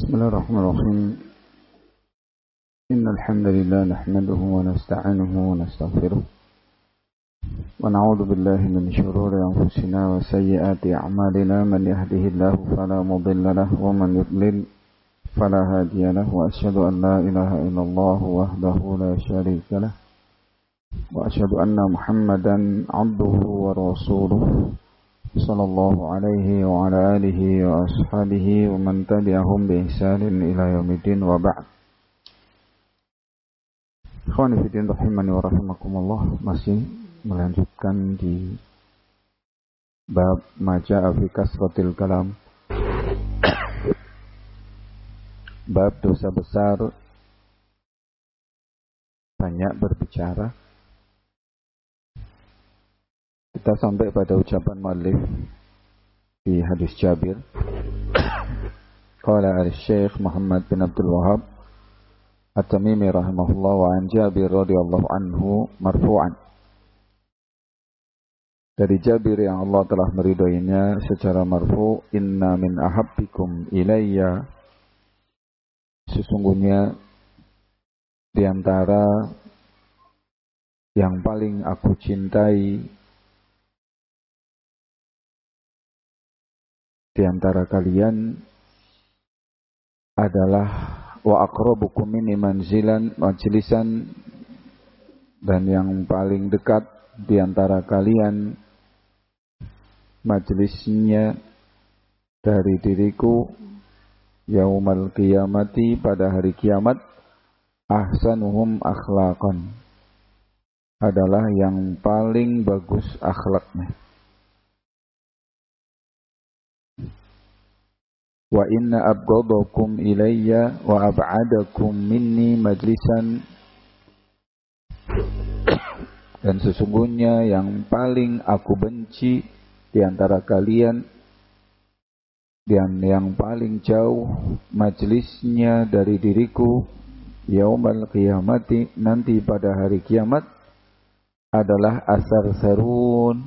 بسم الله الرحمن الرحيم إن الحمد لله نحمده ونستعينه ونستغفره ونعوذ بالله من شرور أنفسنا وسيئات أعمالنا من يهده الله فلا مضل له ومن يضلل فلا هادي له وأشهد أن لا إله إلا الله وحده لا شريك له وأشهد أن محمدا عبده ورسوله صلى الله عليه وعلى آله وأصحابه ومن تبعهم بإحسان إلى يوم الدين وبعد. Ikhwani fillah rahimani wa rahimakumullah, masih melanjutkan di bab maja'a fi kasratil kalam, bab dosa besar banyak berbicara. Kita sampai pada ucapan muallif di hadis Jabir. Qala al-Syekh Muhammad bin Abdul Wahhab At-Tamimi rahimahullah wa an Jabir radhiyallahu anhu marfu'an. Dari Jabir yang Allah telah meridhoinya secara marfu', inna min ahabbikum ilayya, sesungguhnya di antara yang paling aku cintai di antara kalian adalah wa aqrabukum minni manzilan majlisan, dan yang paling dekat di antara kalian majlisnya dari diriku yaumal qiyamati, pada hari kiamat, ahsanuhum akhlaqan, adalah yang paling bagus akhlaknya. Wa inna abghadakum ilayya wa ab'adakum minni majlisan, dan sesungguhnya yang paling aku benci di antara kalian dan yang paling jauh majlisnya dari diriku yaumal qiyamati, nanti pada hari kiamat, adalah as-sarsarun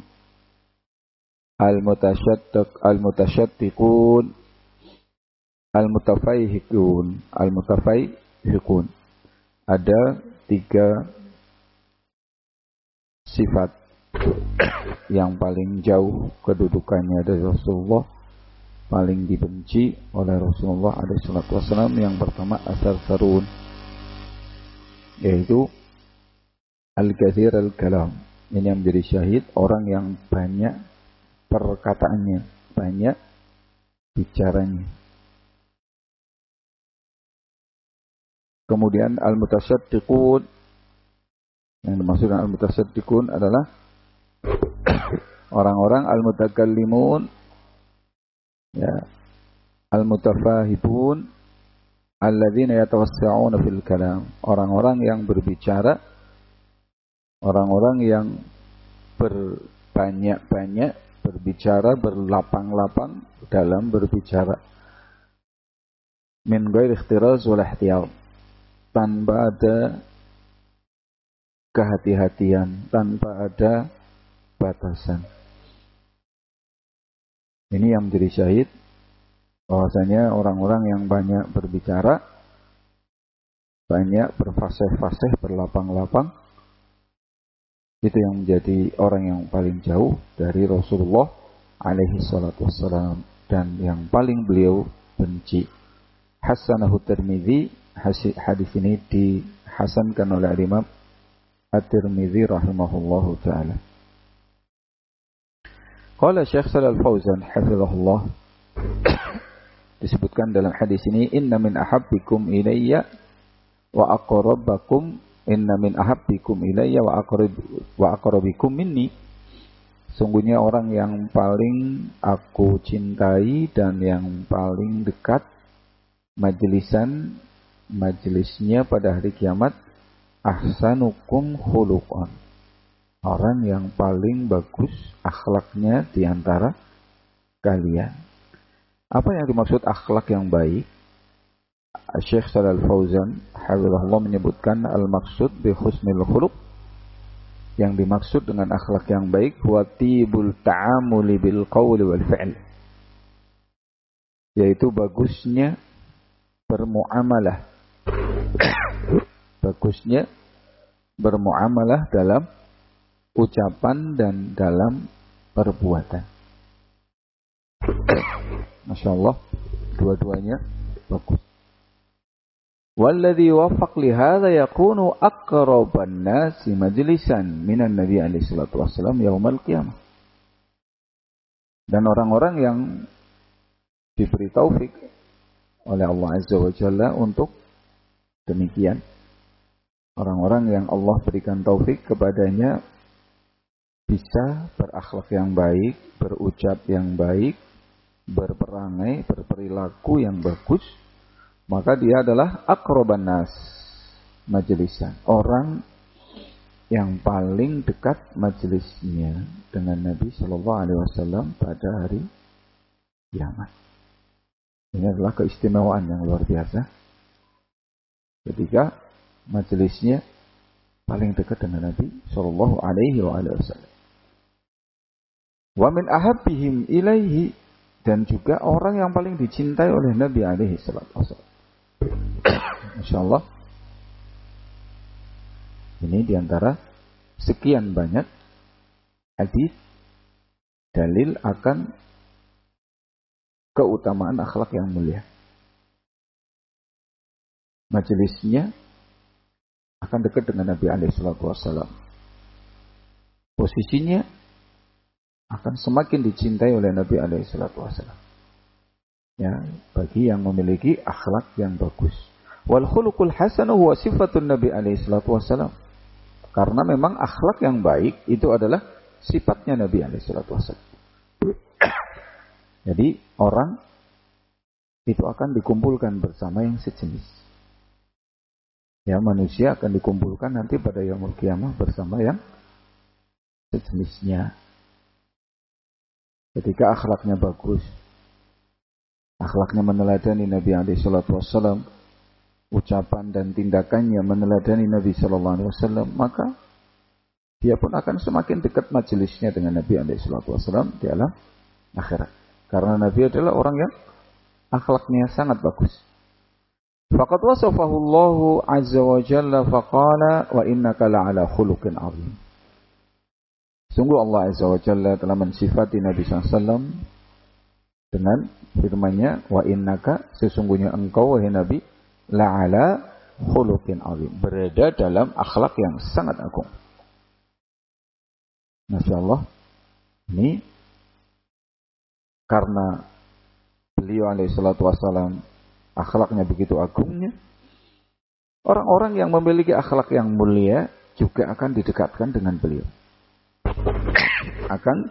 al-mutasyattiqun al-mutafaihiqun. Ada 3 sifat yang paling jauh kedudukannya dari Rasulullah, paling dibenci oleh Rasulullah alaihi salatu wasallam. Yang pertama as-sarsarun, yaitu al-kathir al-kalam. Ini yang menjadi syahid, orang yang banyak perkataannya, banyak bicaranya. Kemudian al-mutasyaddiqun, yang dimaksudkan al-mutasyaddiqun adalah orang-orang al-mutakallimun, ya, al-mutafahibun alladzina yatawassa'una fil kalam, orang-orang yang berbicara, orang-orang yang berbanyak-banyak berbicara, berlapang-lapang dalam berbicara. Min ghairi ikhtiraz wal ihtiyat, tanpa ada kehati-hatian, tanpa ada batasan. Ini yang menjadi syahid, bahwasanya orang-orang yang banyak berbicara, banyak berfasih-fasih, berlapang-lapang, itu yang menjadi orang yang paling jauh dari Rasulullah alaihi salatu wassalam, dan yang paling beliau benci. Hasanahu Tirmidzi, hadis ini dihasankan oleh Imam At-Tirmidzi rahimahullahu taala. Qala Syekh Shalal Fauzan hafizahullah, disebutkan dalam hadis ini, inna min ahabbikum ilayya wa aqrabakum, inna min ahabbikum ilayya wa aqrabikum minni, sungguhnya orang yang paling aku cintai dan yang paling dekat majlisnya pada hari kiamat, ahsanukum khuluqan, orang yang paling bagus akhlaknya di antara kalian. Apa yang dimaksud akhlak yang baik? Syekh Shalal Fauzan hafizahullah menyebutkan al-maksud bi husnil khuluq, yang dimaksud dengan akhlak yang baik huwa tibul ta'amuli bil qawli wal fi'l, yaitu bagusnya bermuamalah. Bagusnya bermuamalah dalam ucapan dan dalam perbuatan. Masya Allah, dua-duanya bagus. Walladhi wafaq lihada yakunu aqraban nasi majlisan minan Nabi alaihi salatu wassalam yaumal qiyamah. Dan orang-orang yang diberi taufik oleh Allah Azza wa Jalla untuk demikian, orang-orang yang Allah berikan taufik kepadanya bisa berakhlak yang baik, berucap yang baik, berperangai, berperilaku yang bagus, maka dia adalah aqraban nas majlisan, orang yang paling dekat majelisnya dengan Nabi Shallallahu Alaihi Wasallam pada hari kiamat. Ini adalah keistimewaan yang luar biasa ketika majelisnya paling dekat dengan Nabi Shallallahu Alaihi Wasallam. Wa min ahabbihim ilaihi, dan juga orang yang paling dicintai oleh Nabi alaihi wasallam. Masya Allah. Ini diantara sekian banyak hadis dalil akan keutamaan akhlak yang mulia. Majelisnya akan dekat dengan Nabi alaihi wasallam. Posisinya akan semakin dicintai oleh Nabi alaihi wasallam. Ya, bagi yang memiliki akhlak yang bagus. Wal khuluqul hasan huwa sifatun Nabi alaihi wasallam. Karena memang akhlak yang baik itu adalah sifatnya Nabi alaihi wasallam. Jadi orang itu akan dikumpulkan bersama yang sejenis. Ya, manusia akan dikumpulkan nanti pada yaumul qiyamah bersama yang sejenisnya. Ketika akhlaknya bagus, akhlaknya meneladani Nabi alaihi wasallam, ucapan dan tindakannya meneladani Nabi sallallahu alaihi wasallam, maka dia pun akan semakin dekat majelisnya dengan Nabi alaihi wasallam di alam akhirat. Karena Nabi adalah orang yang akhlaknya sangat bagus. Faqad wasafahu Allah azza wa jalla faqala wa innaka la'ala khuluqin 'azim. Sungguh Allah azza wa jalla telah mensifati Nabi SAW dengan firman-Nya, wa innaka, sesungguhnya engkau wahai Nabi, la'ala khuluqin 'azim, berada dalam akhlak yang sangat agung. Masya Allah. Ini karena beliau alaihi salatu wassalam akhlaknya begitu agungnya, orang-orang yang memiliki akhlak yang mulia juga akan didekatkan dengan beliau, akan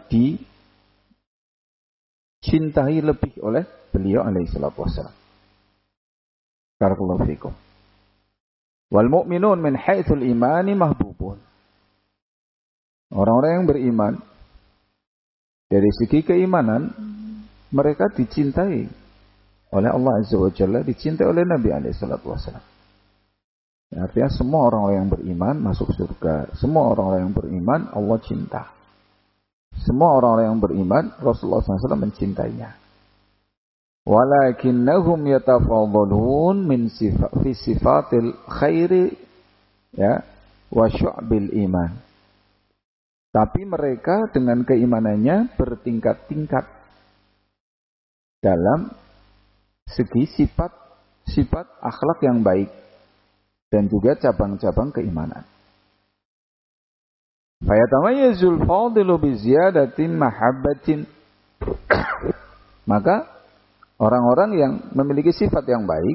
dicintai lebih oleh beliau alaihi salatu wassalam. Barakallahu fikum. Wal mu'minun min haitsul imani mahbubun. Orang-orang yang beriman dari segi keimanan mereka dicintai oleh Allah Azza wa Jalla, dicintai oleh Nabi alaihi salatu wassalam. Artinya semua orang-orang yang beriman masuk surga. Semua orang-orang yang beriman Allah cinta. Semua orang-orang yang beriman Rasulullah SAW mencintainya. Walakinnahum yatafadhalun min fi sifatil khairi ya wa syu'bil iman. Tapi mereka dengan keimanannya bertingkat-tingkat dalam segi sifat akhlak yang baik dan juga cabang-cabang keimanan. Fayatamayyazul fadilu bi ziyadatin mahabbatin. Maka orang-orang yang memiliki sifat yang baik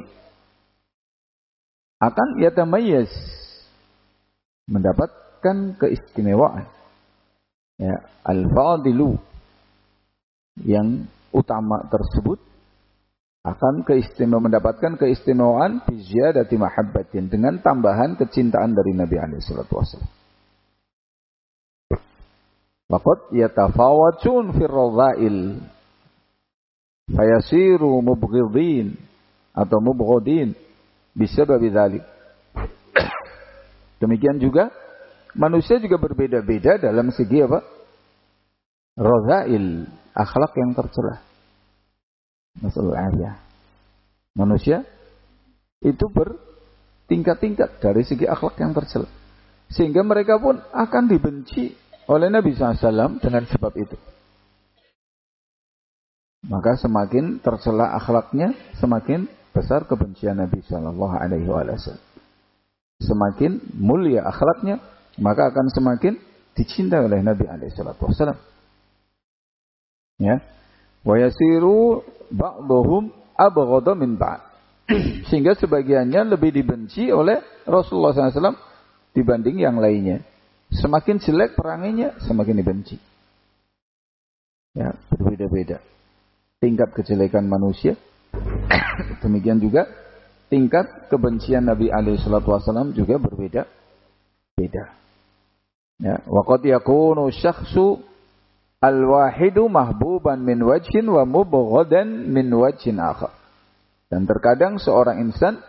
akan yatamayyaz, mendapatkan keistimewaan. Ya, al-fadilu yang utama tersebut akan mendapatkan keistimewaan bi ziyadati mahabbatin, dengan tambahan kecintaan dari Nabi alaihi salatu wasallam. Waqad yatafawatun fir radha'il fayasiru mubghidin atau mubghadin bisabab dzalik. Demikian juga manusia juga berbeda-beda dalam segi apa? Radha'il, akhlak yang tercela. Masalah afiyah. Manusia itu bertingkat-tingkat dari segi akhlak yang tercela. Sehingga mereka pun akan dibenci oleh Nabi SAW dengan sebab itu. Maka semakin tercela akhlaknya, semakin besar kebencian Nabi SAW. Semakin mulia akhlaknya, maka akan semakin dicintai oleh Nabi SAW. Ya, wa yasiru ba'dhum abghadha min ba'd. Sehingga sebagiannya lebih dibenci oleh Rasulullah SAW dibanding yang lainnya. Semakin jelek peranginya, semakin dibenci. Ya, berbeda-beda tingkat kejelekan manusia. Demikian juga tingkat kebencian Nabi SAW juga berbeda-beda. Ya, wa qad yakunu syakhsu al-wahidu mahbuban min wajhin wa mubghadan min wajhin akhar. Dan terkadang seorang insan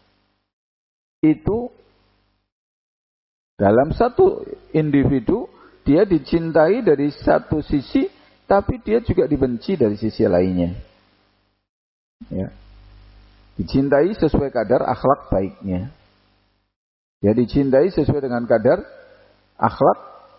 itu dalam satu individu dia dicintai dari satu sisi, tapi dia juga dibenci dari sisi lainnya. Ya. Dicintai sesuai kadar akhlak baiknya. Dia dicintai sesuai dengan kadar akhlak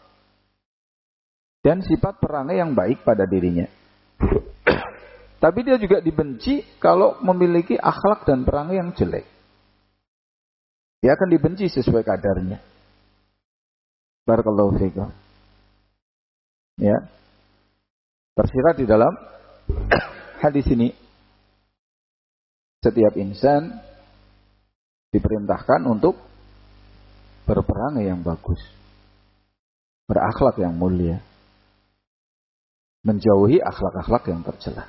dan sifat perangai yang baik pada dirinya. Tapi dia juga dibenci kalau memiliki akhlak dan perangai yang jelek. Dia akan dibenci sesuai kadarnya. Barakallahu fiikum. Ya. Tersirat di dalam hadis ini, setiap insan diperintahkan untuk berperangai yang bagus, berakhlak yang mulia, menjauhi akhlak-akhlak yang tercela,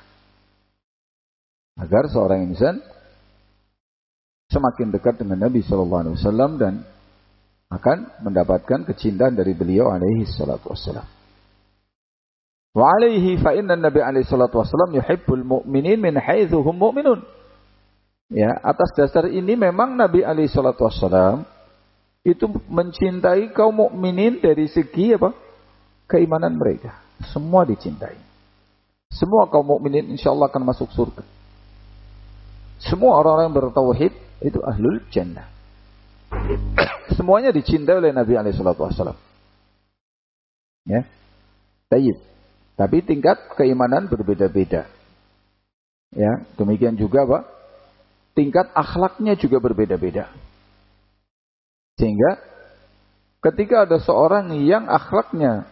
agar seorang insan semakin dekat dengan Nabi Sallallahu Alaihi Wasallam dan akan mendapatkan kecintaan dari beliau alaihi salatu wassalam. Wa alaihi fa inna Nabi alaihi salatu wassalam yuhibbul mu'minin min haitsu hum mu'minun. Ya, atas dasar ini memang Nabi alaihi salatu wassalam itu mencintai kaum mukminin dari segi apa? Keimanan mereka. Semua dicintai. Semua kaum mukminin insyaallah akan masuk surga. Semua orang-orang yang bertauhid itu ahlul jannah. Semuanya dicintai oleh Nabi SAW. Ya, tayyib. Tapi tingkat keimanan berbeda-beda. Ya, demikian juga Pak, tingkat akhlaknya juga berbeda-beda. Sehingga ketika ada seorang yang akhlaknya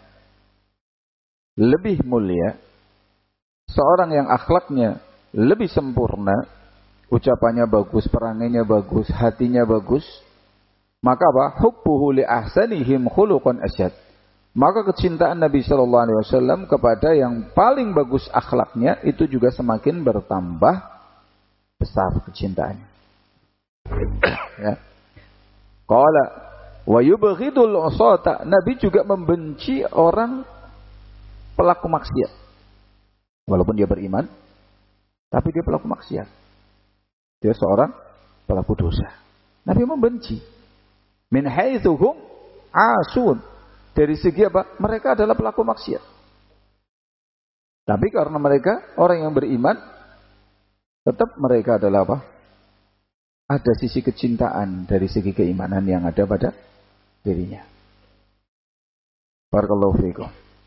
lebih mulia, seorang yang akhlaknya lebih sempurna, ucapannya bagus, perangainya bagus, hatinya bagus, maka apa? Hubbuhu li ahsanihim khuluqan asyad. Maka kecintaan Nabi sallallahu alaihi wasallam kepada yang paling bagus akhlaknya itu juga semakin bertambah besar kecintaannya. Ya. Qala wa yubghidul usata. Nabi juga membenci orang pelaku maksiat. Walaupun dia beriman, tapi dia pelaku maksiat. Dia seorang pelaku dosa. Nabi membenci. Min haitsu hum asun. Dari segi apa? Mereka adalah pelaku maksiat. Tapi karena mereka orang yang beriman, tetap mereka adalah apa? Ada sisi kecintaan dari segi keimanan yang ada pada dirinya. Barakallahu fiikum.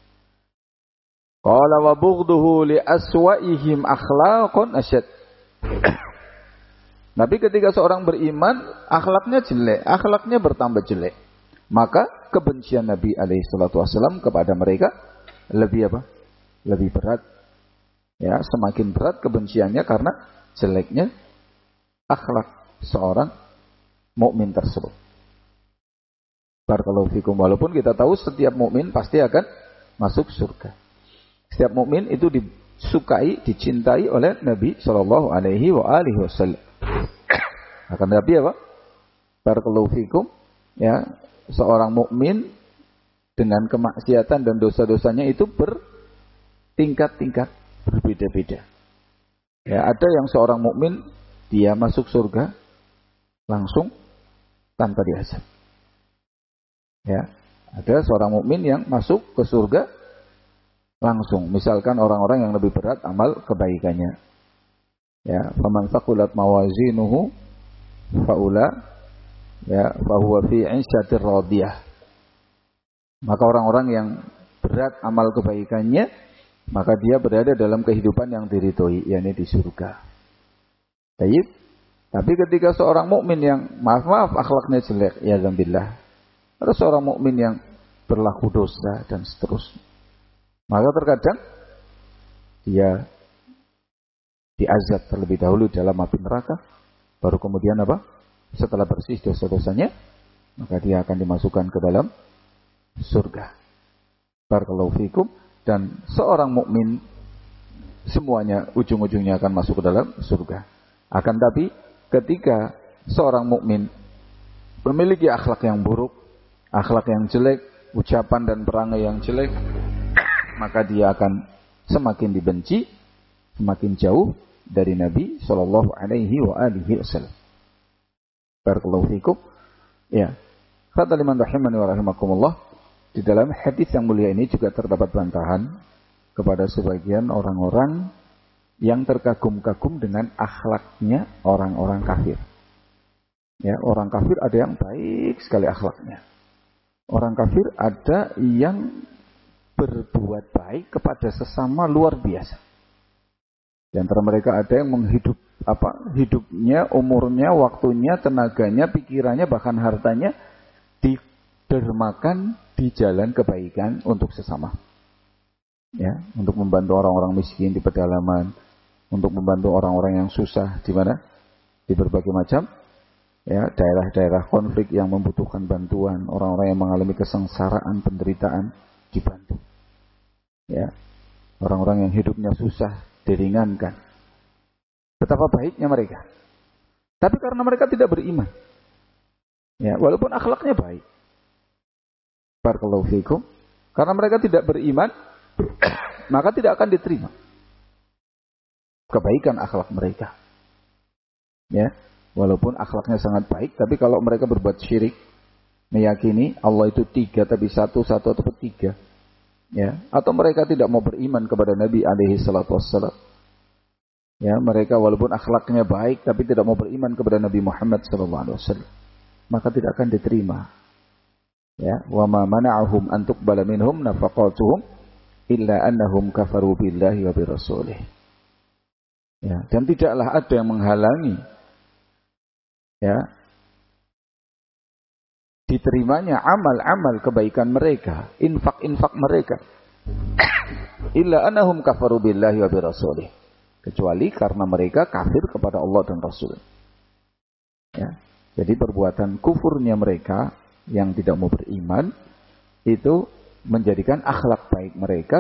Qala wa bughduhu li aswa'ihim akhlaqun asyad. Tapi ketika seorang beriman, akhlaknya jelek, akhlaknya bertambah jelek, maka kebencian Nabi SAW kepada mereka lebih apa? Lebih berat. Ya, semakin berat kebenciannya karena jeleknya akhlak seorang mukmin tersebut. Barakallahu fikum. Walaupun kita tahu setiap mukmin pasti akan masuk surga. Setiap mukmin itu disukai, dicintai oleh Nabi Shallallahu Alaihi Wasallam. Akan tapi apa? Barakallahu fikum. Ya, seorang mukmin dengan kemaksiatan dan dosa-dosanya itu bertingkat-tingkat, berbeda-beda. Ya, ada yang seorang mukmin dia masuk surga langsung tanpa diazab. Ya, ada seorang mukmin yang masuk ke surga langsung. Misalkan orang-orang yang lebih berat amal kebaikannya. Ya, faman thaqulat mawazinuhu faula ya fahuwa fi 'ishatir radiyah. Maka orang-orang yang berat amal kebaikannya, maka dia berada dalam kehidupan yang diridhoi, yakni di surga. Baik. Tapi ketika seorang mukmin yang maaf akhlaknya jelek, ya zambillah, atau seorang mukmin yang berlaku dosa dan seterusnya, maka terkadang dia diazab terlebih dahulu dalam api neraka, baru kemudian apa? Setelah bersih dosa-dosanya, maka dia akan dimasukkan ke dalam surga. Barakallahu fikum. Dan seorang mukmin semuanya ujung-ujungnya akan masuk ke dalam surga. Akan tapi ketika seorang mukmin memiliki akhlak yang buruk, akhlak yang jelek, ucapan dan perangai yang jelek, maka dia akan semakin dibenci, semakin jauh dari Nabi Shallallahu Alaihi Wasallam. Barakallahu fikum. Ya, kata liman rahimani wa rahimakumullah, di dalam hadis yang mulia ini juga terdapat bantahan kepada sebagian orang-orang yang terkagum-kagum dengan akhlaknya orang-orang kafir. Ya, orang kafir ada yang baik sekali akhlaknya. Orang kafir ada yang berbuat baik kepada sesama luar biasa. Di antara mereka ada yang hidupnya, umurnya, waktunya, tenaganya, pikirannya, bahkan hartanya didermakan di jalan kebaikan untuk sesama. Ya, untuk membantu orang-orang miskin di pedalaman, untuk membantu orang-orang yang susah di mana? Di berbagai macam ya, daerah-daerah konflik yang membutuhkan bantuan, orang-orang yang mengalami kesengsaraan, penderitaan dibantu. Ya. Orang-orang yang hidupnya susah diringankan. Betapa baiknya mereka. Tapi karena mereka tidak beriman. Ya, walaupun akhlaknya baik. Barakallahu fikum. Karena mereka tidak beriman, maka tidak akan diterima kebaikan akhlak mereka. Ya, walaupun akhlaknya sangat baik, tapi kalau mereka berbuat syirik, meyakini Allah itu 3 tapi 1 atau 3, ya, atau mereka tidak mau beriman kepada Nabi alaihi salatu wassalam. Ya, mereka walaupun akhlaknya baik tapi tidak mau beriman kepada Nabi Muhammad sallallahu alaihi wasallam, maka tidak akan diterima. Ya, wa ma mana'ahum an tuqbala minhum nafaqatuhum illa annahum kafaru billahi wa birasulih. Ya, dan tidaklah ada yang menghalangi ya diterimanya amal-amal kebaikan mereka, infak-infak mereka, illa annahum kafaru billahi wa birasulih, kecuali karena mereka kafir kepada Allah dan Rasul. Ya, jadi perbuatan kufurnya mereka yang tidak mau beriman itu menjadikan akhlak baik mereka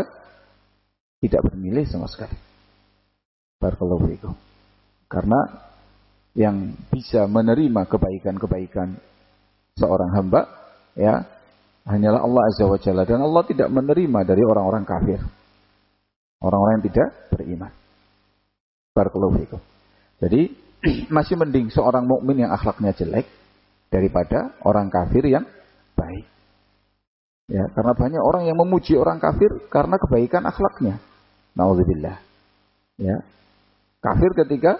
tidak bernilai sama sekali. Barakallahu fikum. Karena yang bisa menerima kebaikan-kebaikan seorang hamba ya hanyalah Allah Azza wa Jalla, dan Allah tidak menerima dari orang-orang kafir, orang-orang yang tidak beriman. Barakallahu fikum. Jadi masih mending seorang mukmin yang akhlaknya jelek daripada orang kafir yang baik. Ya, karena banyak orang yang memuji orang kafir karena kebaikan akhlaknya. Nauzubillah. Ya. Kafir ketika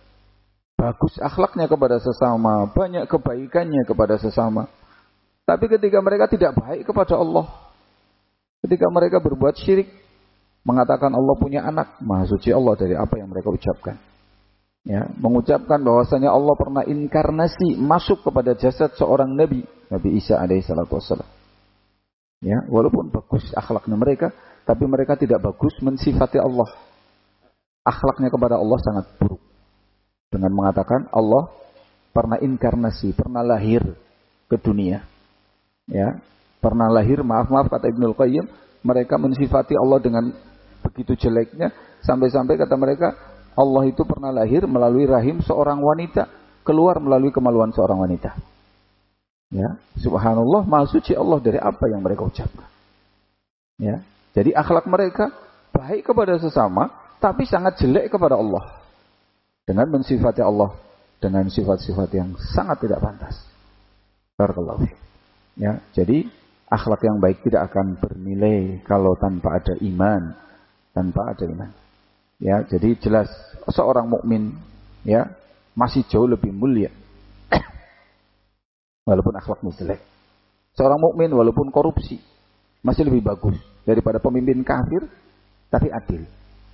bagus akhlaknya kepada sesama, banyak kebaikannya kepada sesama. Tapi ketika mereka tidak baik kepada Allah, ketika mereka berbuat syirik, mengatakan Allah punya anak, maha suci Allah dari apa yang mereka ucapkan. Ya, mengucapkan bahwasanya Allah pernah inkarnasi masuk kepada jasad seorang Nabi Isa alaihi salatu wassalam. Ya, walaupun bagus akhlaknya mereka, tapi mereka tidak bagus mensifati Allah. Akhlaknya kepada Allah sangat buruk. Dengan mengatakan Allah pernah inkarnasi, pernah lahir ke dunia. Ya, pernah lahir, maaf kata Ibnul Qayyim, mereka mensifati Allah dengan begitu jeleknya, sampai-sampai kata mereka Allah itu pernah lahir melalui rahim seorang wanita, keluar melalui kemaluan seorang wanita. Ya, subhanallah, maha suci Allah dari apa yang mereka ucapkan. Ya, jadi akhlak mereka baik kepada sesama, tapi sangat jelek kepada Allah. Dengan mensifati Allah dengan sifat-sifat yang sangat tidak pantas. Barakallahu fiik. Ya, jadi akhlak yang baik tidak akan bernilai kalau tanpa ada iman, Ya, jadi jelas seorang mukmin ya masih jauh lebih mulia walaupun akhlaknya jelek. Seorang mukmin walaupun korupsi masih lebih bagus daripada pemimpin kafir tapi adil.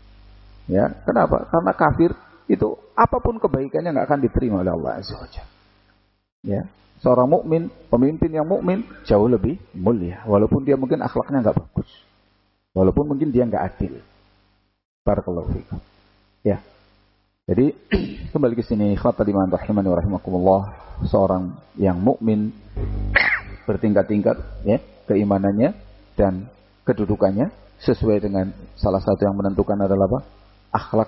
Ya, kenapa? Karena kafir itu apapun kebaikannya nggak akan diterima oleh Allah Azza wa Jalla. Ya, seorang mukmin, pemimpin yang mukmin jauh lebih mulia, walaupun dia mungkin akhlaknya nggak bagus, walaupun mungkin dia nggak adil. Barakallahu fiikum. Ya, jadi kembali ke sini, ikhwatal iman rahimani wa rahimakumullah, seorang yang mukmin bertingkat-tingkat, ya, keimanannya dan kedudukannya sesuai dengan salah satu yang menentukan adalah apa? Akhlak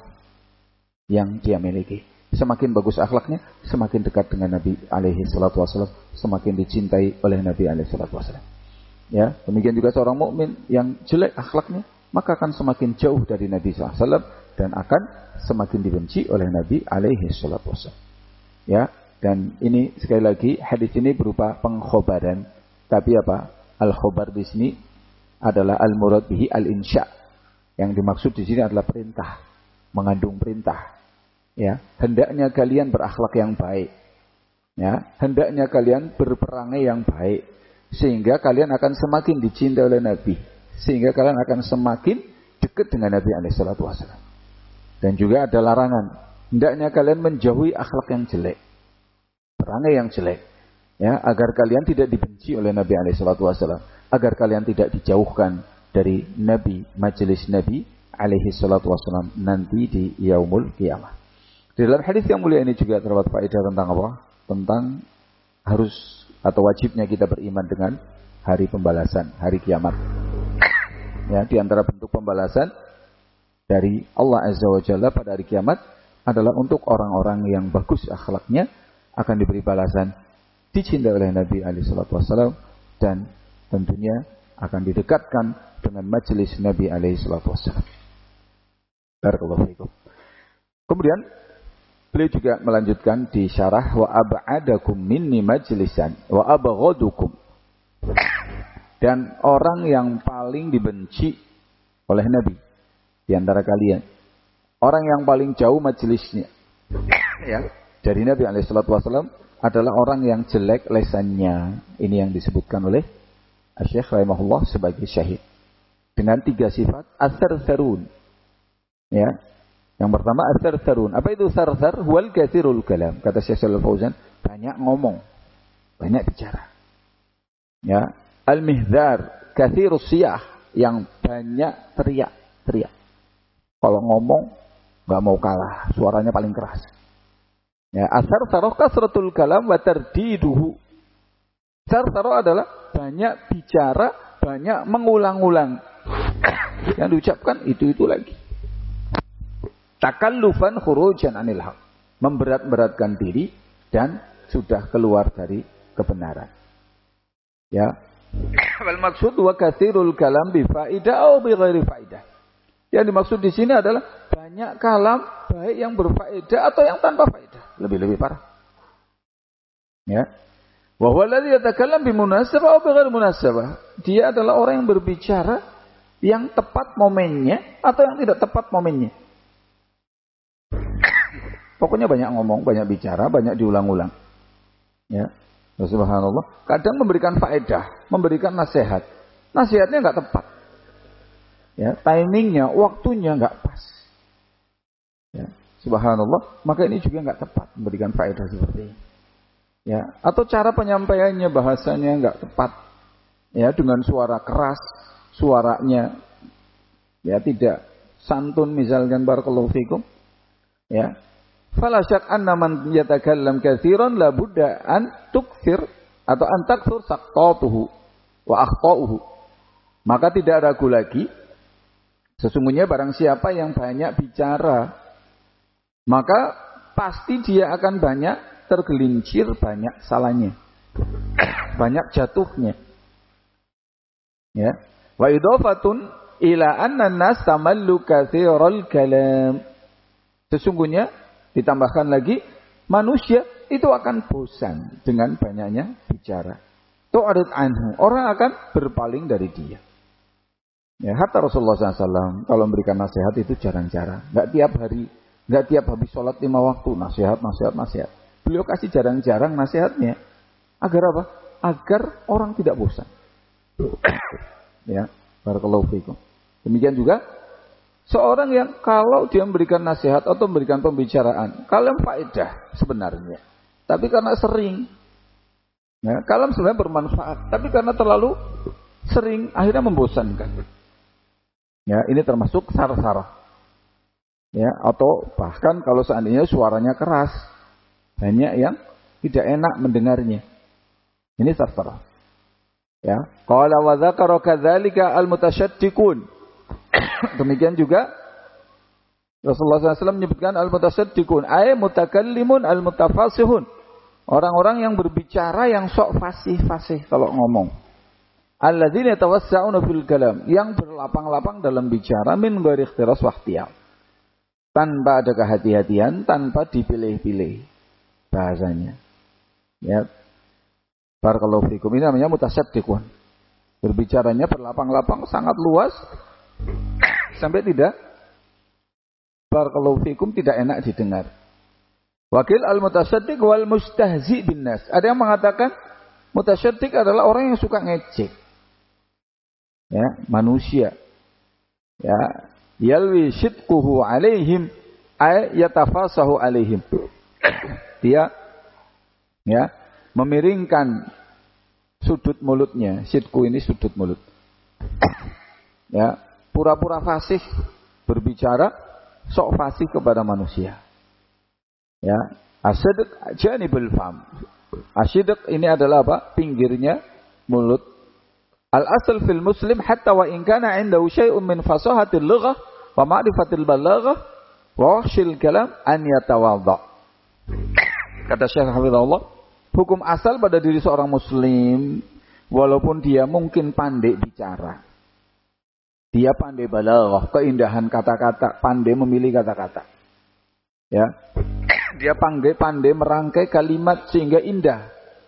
yang dia miliki. Semakin bagus akhlaknya, semakin dekat dengan Nabi alaihi salatu wasallam, semakin dicintai oleh Nabi alaihi salatu wasallam. Ya, demikian juga seorang mukmin yang jelek akhlaknya, maka akan semakin jauh dari Nabi SAW dan akan semakin dibenci oleh Nabi alaihi salatu wasallam. Ya, dan ini sekali lagi hadis ini berupa pengkhobaran, tapi apa? Al-khobar di sini adalah al-murad bihi al-insya. Yang dimaksud di sini adalah perintah, mengandung perintah. Ya, hendaknya kalian berakhlak yang baik. Ya, hendaknya kalian berperangai yang baik sehingga kalian akan semakin dicintai oleh Nabi, sehingga kalian akan semakin dekat dengan Nabi alaihi salatu wasallam. Dan juga ada larangan, hendaknya kalian menjauhi akhlak yang jelek, perangai yang jelek, ya, agar kalian tidak dibenci oleh Nabi alaihi salatu wasallam, agar kalian tidak dijauhkan dari Nabi, majelis Nabi alaihi salatu wasallam nanti di yaumul qiyamah. Di dalam hadis yang mulia ini juga terdapat faedah tentang apa? Tentang harus atau wajibnya kita beriman dengan hari pembalasan, hari kiamat. Ya, di antara bentuk pembalasan dari Allah Azza wa Jalla pada hari kiamat adalah untuk orang-orang yang bagus akhlaknya akan diberi balasan, dicintai oleh Nabi alaihi salatu wasallam dan tentunya akan didekatkan dengan majelis Nabi alaihi salatu wasallam. Barakallahu fiikum. Kemudian beliau juga melanjutkan di syarah wa ab'adakum minni majlisan wa abghadukum. Dan orang yang paling dibenci oleh Nabi di antara kalian, orang yang paling jauh majelisnya, ya, dari Nabi alaihi salatu wasallam adalah orang yang jelek lesannya. Ini yang disebutkan oleh Asy-Syaikh rahimahullah sebagai syahid. Dengan 3 sifat as-sarsarun. Ya. Yang pertama as-sarsarun. Apa itu sarsar? Huwal katsirul kalam. Kata Syekh Shalal Fauzan, banyak ngomong, banyak bicara. Ya, al-mihdar katsirus siyah, yang banyak teriak. Kalau ngomong enggak mau kalah, suaranya paling keras. Ya, as-sarsaru kasratul kalam wa tardiduhu. Sarsaru adalah banyak bicara, banyak mengulang-ulang. Yang diucapkan itu lagi. Takallufan khurujan anil haq, memberat-beratkan diri dan sudah keluar dari kebenaran. Ya. Wal maksud wa katsirul kalam bi faidah atau bi ghairi faidah. Yang dimaksud di sini adalah banyak kalam baik yang berfaedah atau yang tanpa faedah. Lebih parah. Ya. Wa huwa alladhi yatakallam bi munasabah atau bi ghairi munasabah. Dia adalah orang yang berbicara yang tepat momennya atau yang tidak tepat momennya. Pokoknya banyak ngomong, banyak bicara, banyak diulang-ulang. Ya, subhanallah. Kadang memberikan faedah, memberikan nasihat. Nasihatnya nggak tepat. Ya, timingnya, waktunya nggak pas. Ya, subhanallah. Maka ini juga nggak tepat memberikan faedah seperti ini. Ya, atau cara penyampaiannya, bahasanya nggak tepat. Ya, dengan suara keras, suaranya ya tidak santun misalkan, barakallahu fikum. Ya. Fala syak anna man yatakallam katsiran la budda an tukthir atau an takthur saqatuhu wa akhtauhu. Maka tidak ragu lagi, sesungguhnya barang siapa yang banyak bicara, maka pasti dia akan banyak tergelincir, banyak salahnya, banyak jatuhnya. Ya. Wa idafatun ila anna an-nas tamallu katsiral kalam. Sesungguhnya ditambahkan lagi, manusia itu akan bosan dengan banyaknya bicara. Tu'rid anhu, orang akan berpaling dari dia. Ya, hatta Rasulullah SAW kalau memberikan nasihat itu jarang-jarang. Nggak tiap hari, nggak tiap habis sholat 5 waktu nasihat. Beliau kasih jarang-jarang nasihatnya. Agar apa? Agar orang tidak bosan. Ya, barakallahu fikum. Demikian juga seorang yang kalau dia memberikan nasihat atau memberikan pembicaraan, kalam faedah sebenarnya. Tapi karena sering, ya, kalam sebenarnya bermanfaat. Tapi karena terlalu sering, akhirnya membosankan. Ya, ini termasuk sar-sar. Ya, atau bahkan kalau seandainya suaranya keras, banyak yang tidak enak mendengarnya. Ini sar-sar. Ya, qala wa dzakara kadzalika al-mutasyaddiqun. Demikian juga Rasulullah SAW menyebutkan al-mutasyaddiqun ay mutakallimun al-mutafasihun. Orang-orang yang berbicara yang sok fasih-fasih kalau ngomong. Alladzina yatawassa'una fil kalam, yang berlapang-lapang dalam bicara min ghairi ikhtiras wa ikhtiyar. Tanpa ada kehati-hatian, tanpa dipilih-pilih bahasanya. Ya. Barakallahu fikum. Ini namanya mutasyaddiqun. Berbicaranya berlapang-lapang, sangat luas sampai tidak barakallahu fikum tidak enak didengar. Wakil al-mutasyaddiq wal mustahzi bin nas. Ada yang mengatakan mutasyaddiq adalah orang yang suka ngejek. Ya, manusia. Ya, yalwi shidquhu alaihim ay yatafasahu alaihim. Dia ya memiringkan sudut mulutnya. Sidku ini sudut mulut. Ya, pura-pura fasih berbicara, sok fasih kepada manusia. Ya, asyidq janibul fam. Asyidq ini adalah apa? Pinggirnya mulut. Al-asl fil muslim hatta wa in kana 'indahu syai'un min fasahatil lughah wa ma'rifatil balaghah wa wahshil kalam an yatawadda. Kata Syekh Hafizahullah, hukum asal pada diri seorang muslim, walaupun dia mungkin pandai bicara, dia pandai balaghah, keindahan kata-kata, pandai memilih kata-kata, ya, dia pandai merangkai kalimat sehingga indah,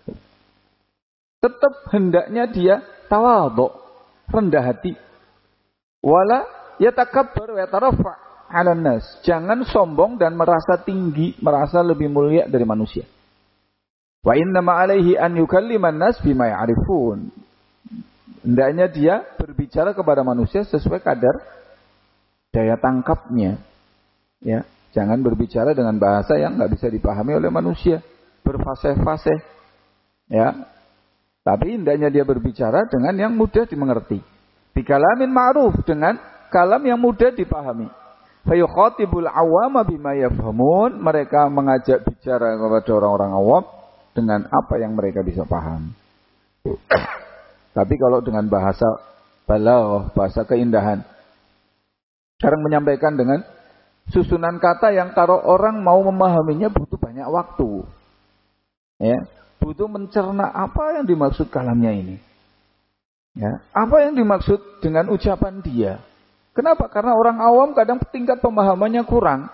tetap hendaknya dia tawadhu, rendah hati, wala yatakabbar wa yataraffa 'alan nas, jangan sombong dan merasa tinggi, merasa lebih mulia dari manusia. Wa innama alaihi an yukalliman nas bima ya'rifun. Hendaknya dia berbicara kepada manusia sesuai kadar daya tangkapnya. Ya, jangan berbicara dengan bahasa yang enggak bisa dipahami oleh manusia, berfasih-fasih. Ya. Tapi hendaknya dia berbicara dengan yang mudah dimengerti. Bikalamin ma'ruf, dengan kalam yang mudah dipahami. Fayukhatibul awama bima yafhamun, mereka mengajak bicara kepada orang-orang awam dengan apa yang mereka bisa paham. Tapi kalau dengan bahasa balaghah, bahasa keindahan, sekarang menyampaikan dengan susunan kata yang kalau orang mau memahaminya butuh banyak waktu. Ya, butuh mencerna apa yang dimaksud kalamnya ini. Ya, apa yang dimaksud dengan ucapan dia. Kenapa? Karena orang awam kadang tingkat pemahamannya kurang.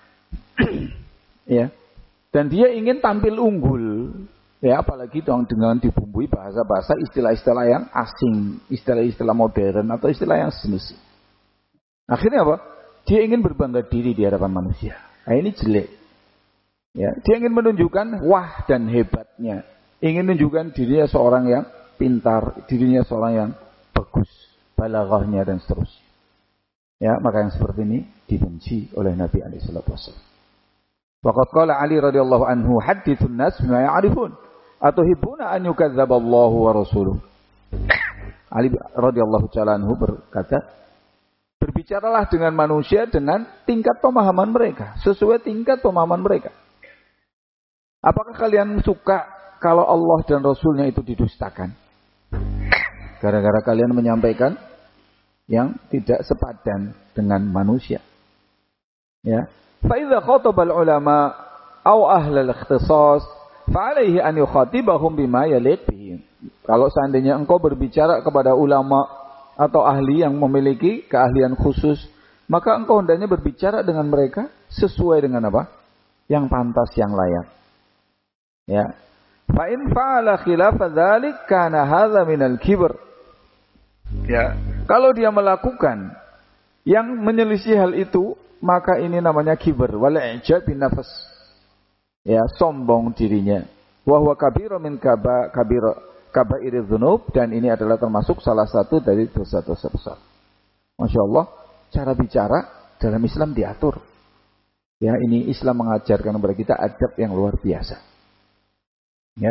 Ya. Dan dia ingin tampil unggul. Ya, apalagi dengan dibumbui bahasa-bahasa istilah-istilah yang asing, istilah-istilah modern atau istilah yang sejenis. Akhirnya apa? Dia ingin berbangga diri di hadapan manusia. Nah, ini jelek. Ya, dia ingin menunjukkan wah dan hebatnya. Ingin menunjukkan dirinya seorang yang pintar, dirinya seorang yang bagus, balaghahnya dan seterusnya. Ya, maka yang seperti ini dibenci oleh Nabi alaihi salatu wasallam. Waqad qala Ali radhiyallahu anhu, hadithun nas bima ya'rifun atuhibbuna an yukadzdzaballahu wa rasuluhu. Ali radhiyallahu ta'ala anhu berkata, berbicaralah dengan manusia dengan tingkat pemahaman mereka, sesuai tingkat pemahaman mereka. Apakah kalian suka kalau Allah dan Rasulnya itu didustakan? Gara-gara kalian menyampaikan yang tidak sepadan dengan manusia. Ya. Fa idza khatabal ulama aw ahlul ikhtisas fa alaihi an yukhatibahum bima yaliq bihim. Kalau seandainya engkau berbicara kepada ulama atau ahli yang memiliki keahlian khusus, maka engkau hendaknya berbicara dengan mereka sesuai dengan apa? Yang pantas, yang layak. Ya. Fa in fa'ala khilafa dzalik kana hadza minal kibr. Ya, kalau dia melakukan yang menyelisih hal itu, maka ini namanya kibr, wal i'jab bin nafs. Ya, sombong dirinya. Wa huwa kabirun min kabairiz dzunub, dan ini adalah termasuk salah satu dari dosa-dosa besar. Masya Allah, cara bicara dalam Islam diatur. Ya, ini Islam mengajarkan kepada kita adab yang luar biasa. Ya,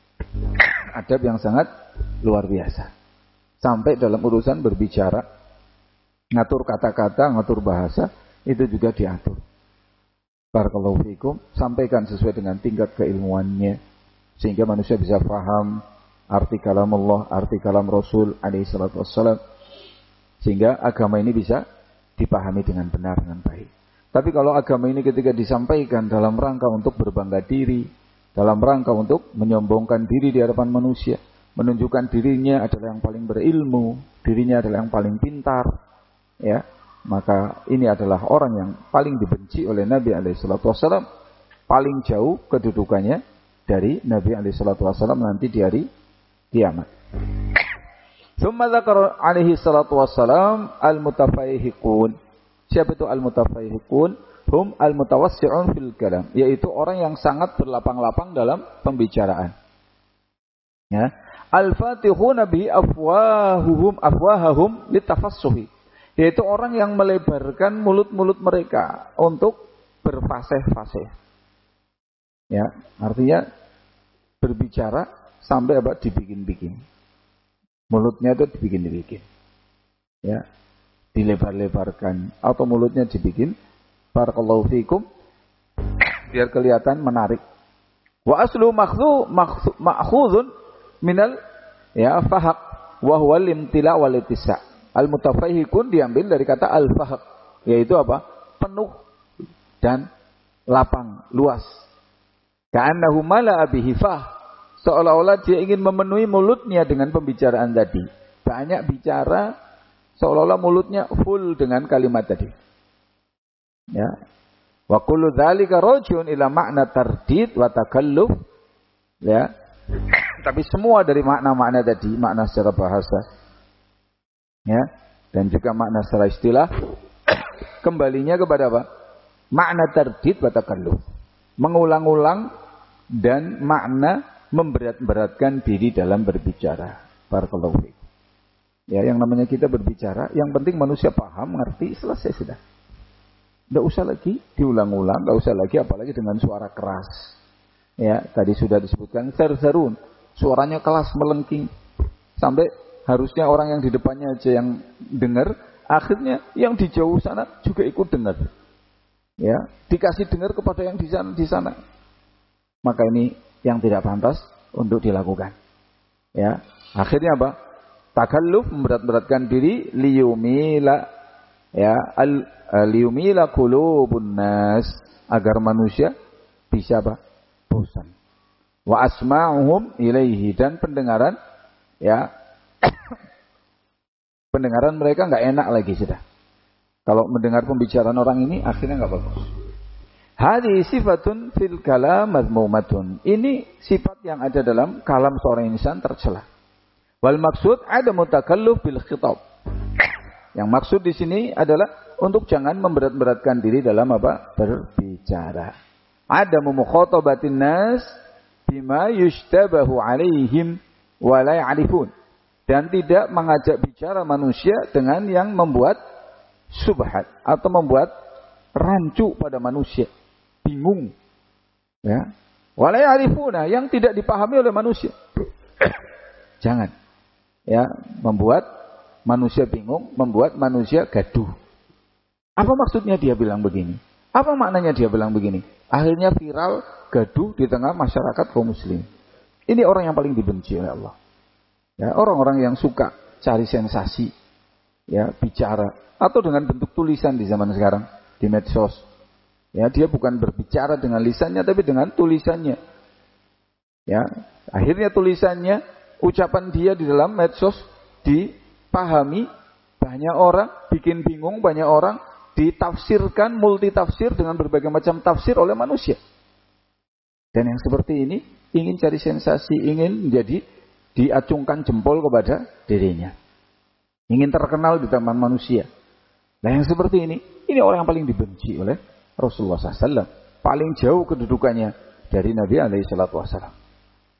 adab yang sangat luar biasa. Sampai dalam urusan berbicara, ngatur kata-kata, ngatur bahasa, itu juga diatur. Barakallahu fikum, sampaikan sesuai dengan tingkat keilmuannya, sehingga manusia bisa paham arti kalam Allah, arti kalam Rasul alaihi salatu wassalam, sehingga agama ini bisa dipahami dengan benar, dengan baik. Tapi kalau agama ini ketika disampaikan dalam rangka untuk berbangga diri, dalam rangka untuk menyombongkan diri di hadapan manusia, menunjukkan dirinya adalah yang paling berilmu, dirinya adalah yang paling pintar, ya, maka ini adalah orang yang paling dibenci oleh Nabi SAW, paling jauh kedudukannya dari Nabi SAW nanti di hari kiamat. Tsumma dzakara alaihi salatu wassalam al-mutafaihiqun. Siapa itu al-mutafaihiqun? Hum al-mutawassi'un fil kalam, yaitu orang yang sangat berlapang-lapang dalam pembicaraan. Ya, al-fatihuna bi afwahahum litafassuhi, yaitu orang yang melebarkan mulut-mulut mereka untuk berfasih-fasih. Ya, artinya berbicara sampai apa dibikin-bikin. Mulutnya itu dibikin-bikin. Ya, dilebar-lebarkan atau mulutnya dibikin, barakallahu fikum, biar kelihatan menarik. Wa aslu ma'khudun minal ya fahaq wa huwa limtila wal ittisa. Al mutafahhiqun diambil dari kata al fahaq, yaitu apa? Penuh dan lapang, luas. Ka'annahu mala'a bihi fah, seolah-olah dia ingin memenuhi mulutnya dengan pembicaraan tadi. Banyak bicara, seolah-olah mulutnya full dengan kalimat tadi. Ya. Wa kullu dzalika rajiun ila makna tardid wa takalluf. Ya. Tapi semua dari makna-makna tadi, makna secara bahasa, ya, dan juga makna secara istilah, kembalinya kepada apa? Makna tardid wa takalluf. Mengulang-ulang dan makna memberat-beratkan diri dalam berbicara. Barakallahu fiik. Ya, yang namanya kita berbicara, yang penting manusia paham, ngerti, selesai sudah. Tidak usah lagi diulang-ulang, tidak usah lagi apalagi dengan suara keras. Ya, tadi sudah disebutkan serzarun, suaranya keras melengking, sampai harusnya orang yang di depannya aja yang dengar, akhirnya yang di jauh sana juga ikut dengar. Ya, dikasih dengar kepada yang di sana. Maka ini yang tidak pantas untuk dilakukan. Ya, akhirnya apa? Takalluf, memberat-beratkan diri, liyumila qulubun nas, agar manusia bisa apa? Bosan. Wa asma'uhum ilaihi, dan pendengaran, ya, pendengaran mereka enggak enak lagi sudah. Kalau mendengar pembicaraan orang ini akhirnya enggak bagus. Hadhi sifatun fil kalam madmumatun. Ini sifat yang ada dalam kalam seorang insan tercela. Wal maksud ada mutakalluf bil khitab. Yang maksud di sini adalah untuk jangan memberat-beratkan diri dalam apa? Berbicara. Ada mukhatabatin nas bima yushtabahu alaihim wa la ya'rifun. Dan tidak mengajak bicara manusia dengan yang membuat subhat atau membuat rancu pada manusia, bingung. Ya. Wa la ya'rifuna, yang tidak dipahami oleh manusia. Jangan. Ya, membuat manusia bingung, membuat manusia gaduh. Apa maksudnya dia bilang begini? Apa maknanya dia bilang begini? Akhirnya viral, gaduh di tengah masyarakat kaum muslim. Ini orang yang paling dibenci oleh Allah. Ya, orang-orang yang suka cari sensasi, ya, bicara atau dengan bentuk tulisan di zaman sekarang di medsos. Ya, dia bukan berbicara dengan lisannya tapi dengan tulisannya. Ya, akhirnya tulisannya, ucapan dia di dalam medsos dipahami banyak orang, bikin bingung banyak orang, ditafsirkan, multitafsir dengan berbagai macam tafsir oleh manusia. Dan yang seperti ini ingin cari sensasi, ingin menjadi diacungkan jempol kepada dirinya, ingin terkenal di taman manusia. Nah, yang seperti ini orang yang paling dibenci oleh Rasulullah SAW, paling jauh kedudukannya dari Nabi alaihi salatu wasallam.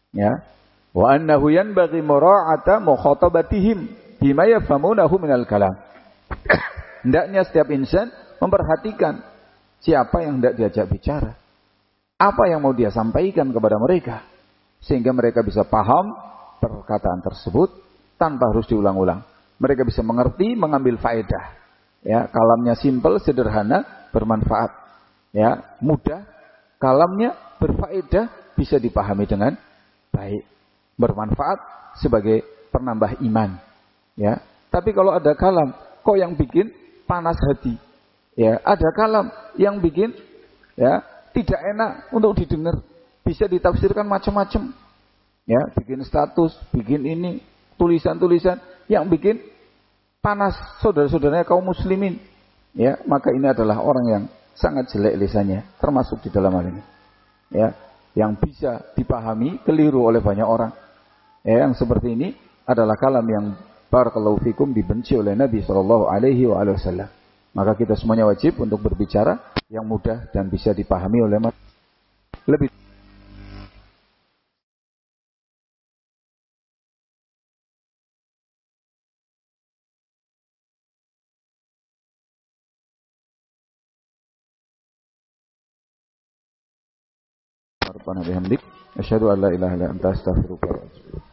Ya. Wa annahu yanbaghi mura'ata mukhatabatihim bima yafhamunahu minal kalam. Hendaknya setiap insan memperhatikan siapa yang hendak diajak bicara. Apa yang mau dia sampaikan kepada mereka. Sehingga mereka bisa paham perkataan tersebut tanpa harus diulang-ulang. Mereka bisa mengerti, mengambil faedah. Ya, kalamnya simpel, sederhana, bermanfaat. Ya, mudah, kalamnya berfaedah, bisa dipahami dengan baik. Bermanfaat sebagai penambah iman. Ya, tapi kalau ada kalam, kok yang bikin panas hati? Ya, ada kalam yang bikin ya tidak enak untuk didengar, bisa ditafsirkan macam-macam. Ya, bikin status, bikin ini, tulisan-tulisan yang bikin panas saudara-saudaranya kaum muslimin. Ya, maka ini adalah orang yang sangat jelek lisannya, termasuk di dalam hal ini. Ya, yang bisa dipahami keliru oleh banyak orang. Ya, yang seperti ini adalah kalam yang barakallahu fikum dibenci oleh Nabi sallallahu alaihi wasallam. Maka kita semuanya wajib untuk berbicara yang mudah dan bisa dipahami oleh lebih. Rabbana bihamdik asyhadu an la ilaha illa anta astaghfiruka wa atubu ilaik.